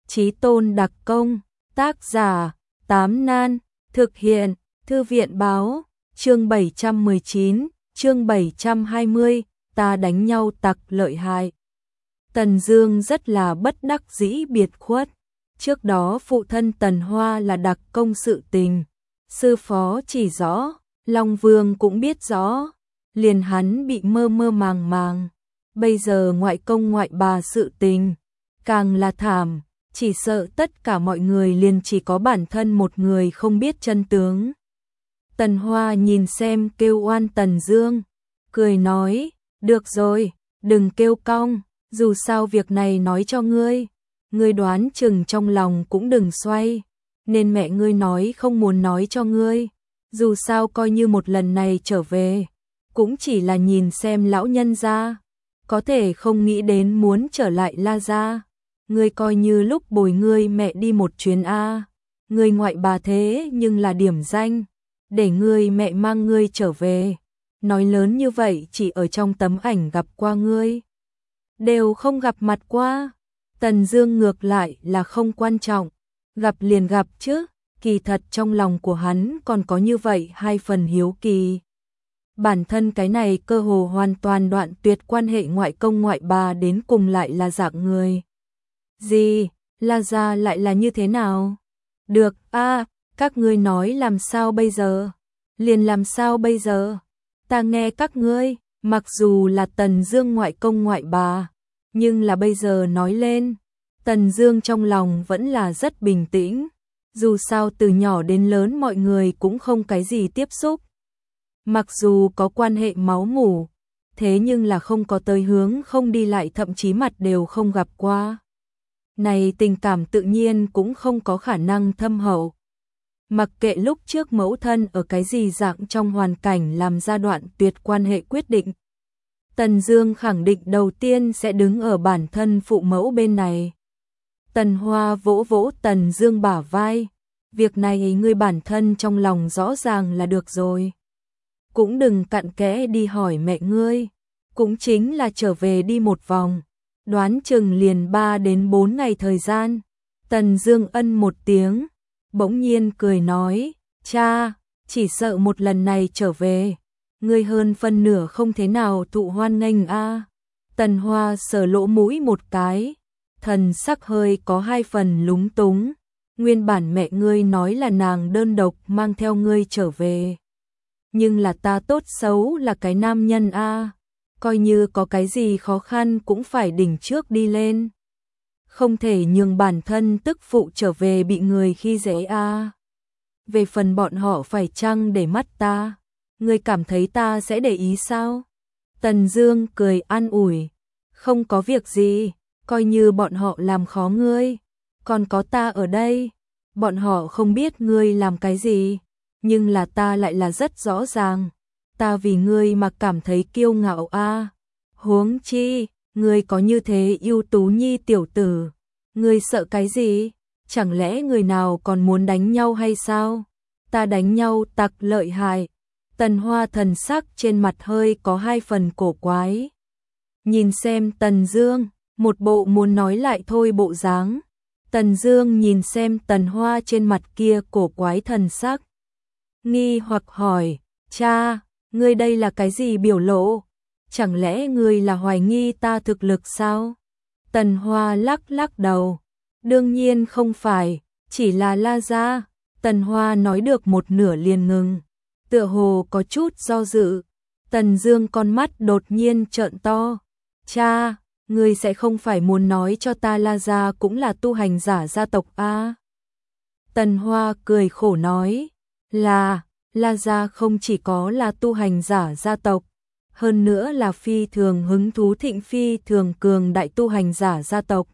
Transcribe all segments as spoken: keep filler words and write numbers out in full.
Chí tôn đặc công, tác giả, Tám Nan, thực hiện, Thư viện báo, chương bảy trăm mười chín, chương bảy trăm hai mươi, ta đánh nhau tặc lợi hại. Tần Dương rất là bất đắc dĩ biệt khuất, trước đó phụ thân Tần Hoa là đặc công sự tình, sư phó chỉ rõ, Long Vương cũng biết rõ, liền hắn bị mơ mơ màng màng, bây giờ ngoại công ngoại bà sự tình, càng là thảm, chỉ sợ tất cả mọi người liền chỉ có bản thân một người không biết chân tướng. Tần Hoa nhìn xem kêu oan Tần Dương, cười nói, được rồi, đừng kêu cong, dù sao việc này nói cho ngươi, ngươi đoán chừng trong lòng cũng đừng xoay, nên mẹ ngươi nói không muốn nói cho ngươi, dù sao coi như một lần này trở về, cũng chỉ là nhìn xem lão nhân gia, có thể không nghĩ đến muốn trở lại La gia, ngươi coi như lúc bồi ngươi mẹ đi một chuyến a, ngươi ngoại bà thế nhưng là điểm danh, để ngươi mẹ mang ngươi trở về, nói lớn như vậy chỉ ở trong tấm ảnh gặp qua ngươi, đều không gặp mặt qua. Tần Dương ngược lại là không quan trọng, gặp liền gặp chứ, kỳ thật trong lòng của hắn còn có như vậy hai phần hiếu kỳ. Bản thân cái này cơ hồ hoàn toàn đoạn tuyệt quan hệ ngoại công ngoại bà đến cùng lại là dạng người gì, La gia lại là như thế nào? Được, a, các ngươi nói làm sao bây giờ? Liền làm sao bây giờ? Ta nghe các ngươi, mặc dù là Tần Dương ngoại công ngoại bà, nhưng là bây giờ nói lên, Tần Dương trong lòng vẫn là rất bình tĩnh, dù sao từ nhỏ đến lớn mọi người cũng không cái gì tiếp xúc. Mặc dù có quan hệ máu mủ, thế nhưng là không có tới hướng không đi lại, thậm chí mặt đều không gặp qua. Này tình cảm tự nhiên cũng không có khả năng thâm hậu. Mặc kệ lúc trước mẫu thân ở cái gì dạng trong hoàn cảnh làm ra đoạn tuyệt quan hệ quyết định, Tần Dương khẳng định đầu tiên sẽ đứng ở bản thân phụ mẫu bên này. Tần Hoa vỗ vỗ Tần Dương bả vai, việc này ngươi bản thân trong lòng rõ ràng là được rồi. Cũng đừng cặn kẽ đi hỏi mẹ ngươi, cũng chính là trở về đi một vòng, đoán chừng liền ba đến bốn ngày thời gian. Tần Dương ân một tiếng, bỗng nhiên cười nói, cha, chỉ sợ một lần này trở về, ngươi hơn phân nửa không thế nào thụ hoan nghênh a. Tần Hoa sờ lỗ mũi một cái, thần sắc hơi có hai phần lúng túng, nguyên bản mẹ ngươi nói là nàng đơn độc mang theo ngươi trở về. Nhưng là ta tốt xấu là cái nam nhân a, coi như có cái gì khó khăn cũng phải đỉnh trước đi lên. Không thể nhường bản thân tức phụ trở về bị người khi dễ a. Về phần bọn họ phải chăng để mắt ta, ngươi cảm thấy ta sẽ để ý sao? Tần Dương cười an ủi, không có việc gì, coi như bọn họ làm khó ngươi, còn có ta ở đây, bọn họ không biết ngươi làm cái gì, nhưng là ta lại là rất rõ ràng, ta vì ngươi mà cảm thấy kiêu ngạo a. Huống chi, ngươi có như thế ưu tú nhi tiểu tử, ngươi sợ cái gì? Chẳng lẽ người nào còn muốn đánh nhau hay sao? Ta đánh nhau tặc lợi hại. Tần Hoa thần sắc trên mặt hơi có hai phần cổ quái. Nhìn xem Tần Dương, một bộ muốn nói lại thôi bộ dáng. Tần Dương nhìn xem Tần Hoa trên mặt kia cổ quái thần sắc, nghi hoặc hỏi, cha, ngươi đây là cái gì biểu lộ? Chẳng lẽ ngươi là hoài nghi ta thực lực sao? Tần Hoa lắc lắc đầu, đương nhiên không phải, chỉ là La gia. Tần Hoa nói được một nửa liền ngừng, tựa hồ có chút do dự. Tần Dương con mắt đột nhiên trợn to, cha, ngươi sẽ không phải muốn nói cho ta La gia cũng là tu hành giả gia tộc a? Tần Hoa cười khổ nói, là, La gia không chỉ có là tu hành giả gia tộc, hơn nữa là phi thường hứng thú thịnh phi thường cường đại tu hành giả gia tộc.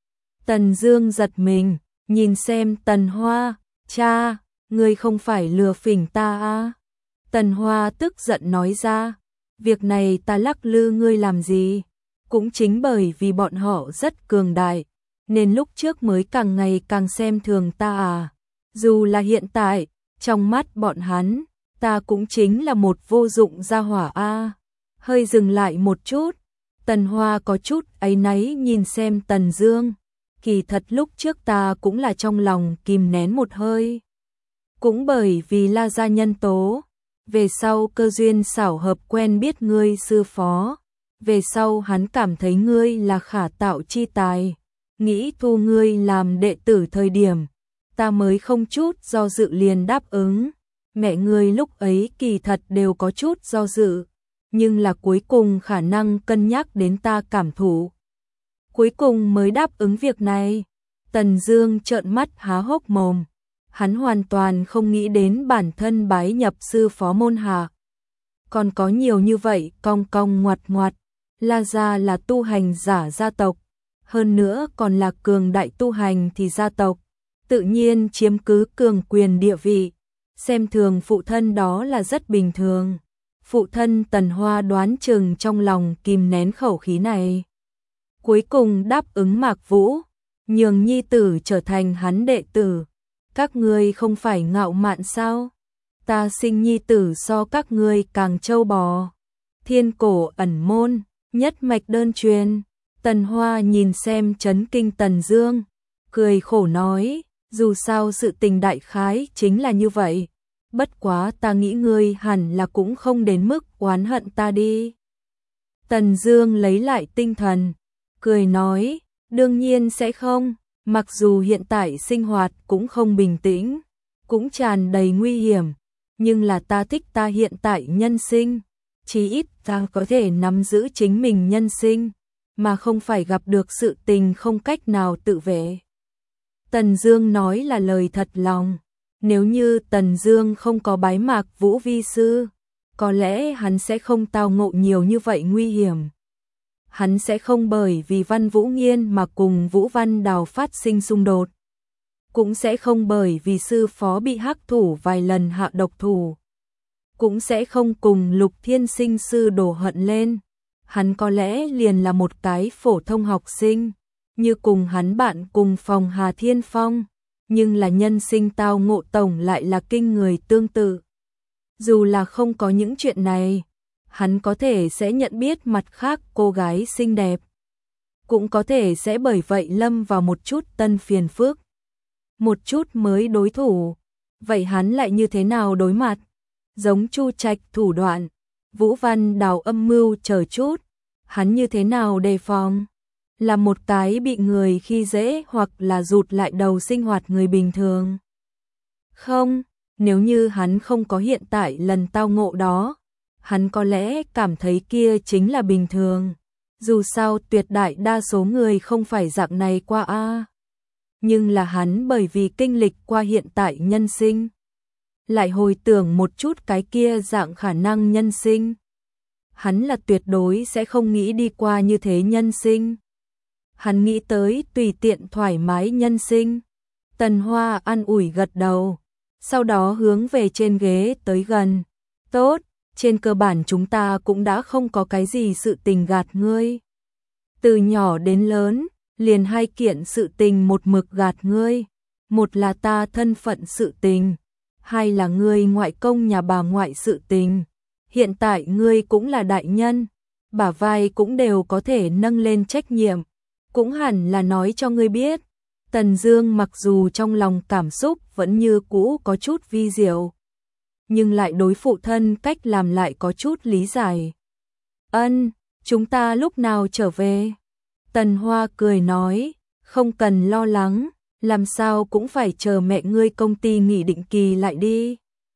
Tần Dương giật mình, nhìn xem Tần Hoa, cha, ngươi không phải lừa phỉnh ta à? Tần Hoa tức giận nói ra, việc này ta lắc lư ngươi làm gì? Cũng chính bởi vì bọn họ rất cường đại, nên lúc trước mới càng ngày càng xem thường ta à. Dù là hiện tại, trong mắt bọn hắn, ta cũng chính là một vô dụng gia hỏa a. Hơi dừng lại một chút, Tần Hoa có chút áy náy nhìn xem Tần Dương, kỳ thật lúc trước ta cũng là trong lòng kìm nén một hơi. Cũng bởi vì La gia nhân tố, về sau cơ duyên xảo hợp quen biết ngươi sư phó, về sau hắn cảm thấy ngươi là khả tạo chi tài, nghĩ thu ngươi làm đệ tử thời điểm, ta mới không chút do dự liền đáp ứng. Mẹ ngươi lúc ấy kỳ thật đều có chút do dự, nhưng là cuối cùng khả năng cân nhắc đến ta cảm thụ, cuối cùng mới đáp ứng việc này. Tần Dương trợn mắt há hốc mồm, hắn hoàn toàn không nghĩ đến bản thân bái nhập sư phó môn hạ. Còn có nhiều như vậy cong cong ngoặt ngoặt, La gia là tu hành giả gia tộc, hơn nữa còn là cường đại tu hành thì gia tộc, tự nhiên chiếm cứ cường quyền địa vị, xem thường phụ thân đó là rất bình thường. Phụ thân Tần Hoa đoán chừng trong lòng kìm nén khẩu khí này, cuối cùng đáp ứng Mạc Vũ, nhường nhi tử trở thành hắn đệ tử. Các ngươi không phải ngạo mạn sao? Ta sinh nhi tử so các ngươi càng trâu bò. Thiên cổ ẩn môn, nhất mạch đơn truyền. Tần Hoa nhìn xem chấn kinh Tần Dương, cười khổ nói, dù sao sự tình đại khái chính là như vậy. Bất quá ta nghĩ ngươi hẳn là cũng không đến mức oán hận ta đi. Tần Dương lấy lại tinh thần, cười nói, đương nhiên sẽ không, mặc dù hiện tại sinh hoạt cũng không bình tĩnh, cũng tràn đầy nguy hiểm, nhưng là ta thích ta hiện tại nhân sinh, chí ít ta có thể nắm giữ chính mình nhân sinh, mà không phải gặp được sự tình không cách nào tự vệ. Tần Dương nói là lời thật lòng, nếu như Tần Dương không có bái Mạc Vũ vi sư, có lẽ hắn sẽ không tao ngộ nhiều như vậy nguy hiểm. Hắn sẽ không bởi vì Văn Vũ Nghiên mà cùng Vũ Văn Đào phát sinh xung đột, cũng sẽ không bởi vì sư phó bị hắc thủ vài lần hạ độc thủ, cũng sẽ không cùng Lục Thiên Sinh sư đổ hận lên. Hắn có lẽ liền là một cái phổ thông học sinh, như cùng hắn bạn cùng phòng Hà Thiên Phong, nhưng là nhân sinh tao ngộ tổng lại là kinh người tương tự. Dù là không có những chuyện này, hắn có thể sẽ nhận biết mặt khác cô gái xinh đẹp, cũng có thể sẽ bởi vậy lâm vào một chút tân phiền phức, một chút mới đối thủ. Vậy hắn lại như thế nào đối mặt? Giống Chu Trạch thủ đoạn, Vũ Văn Đào âm mưu chờ chút, hắn như thế nào đề phòng? Là một cái bị người khi dễ hoặc là rụt lại đầu sinh hoạt người bình thường? Không, nếu như hắn không có hiện tại lần tao ngộ đó, hắn có lẽ cảm thấy kia chính là bình thường. Dù sao tuyệt đại đa số người không phải dạng này qua a. Nhưng là hắn bởi vì kinh lịch qua hiện tại nhân sinh, lại hồi tưởng một chút cái kia dạng khả năng nhân sinh, hắn là tuyệt đối sẽ không nghĩ đi qua như thế nhân sinh. Hắn nghĩ tới tùy tiện thoải mái nhân sinh. Tần Hoa an ủi gật đầu, sau đó hướng về trên ghế tới gần. Tốt, trên cơ bản chúng ta cũng đã không có cái gì sự tình gạt ngươi. Từ nhỏ đến lớn, liền hai kiện sự tình một mực gạt ngươi. Một là ta thân phận sự tình, hai là ngươi ngoại công nhà bà ngoại sự tình. Hiện tại ngươi cũng là đại nhân, bả vai cũng đều có thể nâng lên trách nhiệm, cũng hẳn là nói cho ngươi biết. Tần Dương mặc dù trong lòng cảm xúc vẫn như cũ có chút vi diệu, nhưng lại đối phụ thân cách làm lại có chút lý giải. Ân, chúng ta lúc nào trở về? Tần Hoa cười nói, không cần lo lắng, làm sao cũng phải chờ mẹ ngươi công ty nghỉ định kỳ lại đi.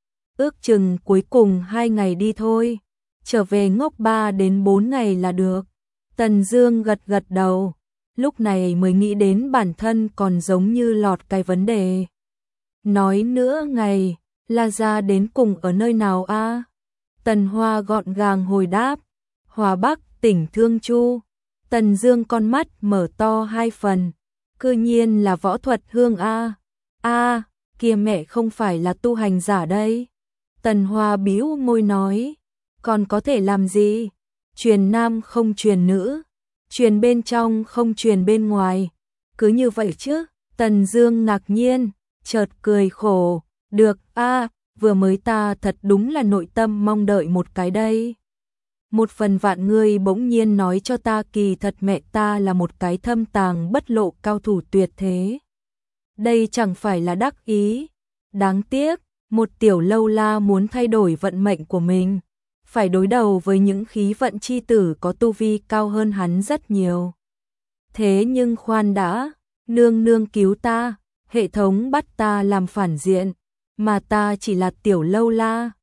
Ước chừng cuối cùng hai ngày đi thôi, trở về ngốc ba đến bốn ngày là được. Tần Dương gật gật đầu, lúc này mới nghĩ đến bản thân còn giống như lọt cái vấn đề. Nói nữa ngày, La gia đến cùng ở nơi nào a? Tần Hoa gọn gàng hồi đáp, Hòa Bắc, tỉnh Thương Chu. Tần Dương con mắt mở to hai phần, cư nhiên là võ thuật hương a. A, kia mẹ không phải là tu hành giả đây. Tần Hoa bĩu môi nói, còn có thể làm gì? Truyền nam không truyền nữ, truyền bên trong không truyền bên ngoài, cứ như vậy chứ? Tần Dương ngạc nhiên, chợt cười khổ, được a, vừa mới ta thật đúng là nội tâm mong đợi một cái đây. Một phần vạn ngươi bỗng nhiên nói cho ta kỳ thật mẹ ta là một cái thâm tàng bất lộ cao thủ tuyệt thế. Đây chẳng phải là đắc ý. Đáng tiếc, một tiểu lâu la muốn thay đổi vận mệnh của mình, phải đối đầu với những khí vận chi tử có tu vi cao hơn hắn rất nhiều. Thế nhưng khoan đã, nương nương cứu ta, hệ thống bắt ta làm phản diện, mà ta chỉ là tiểu lâu la.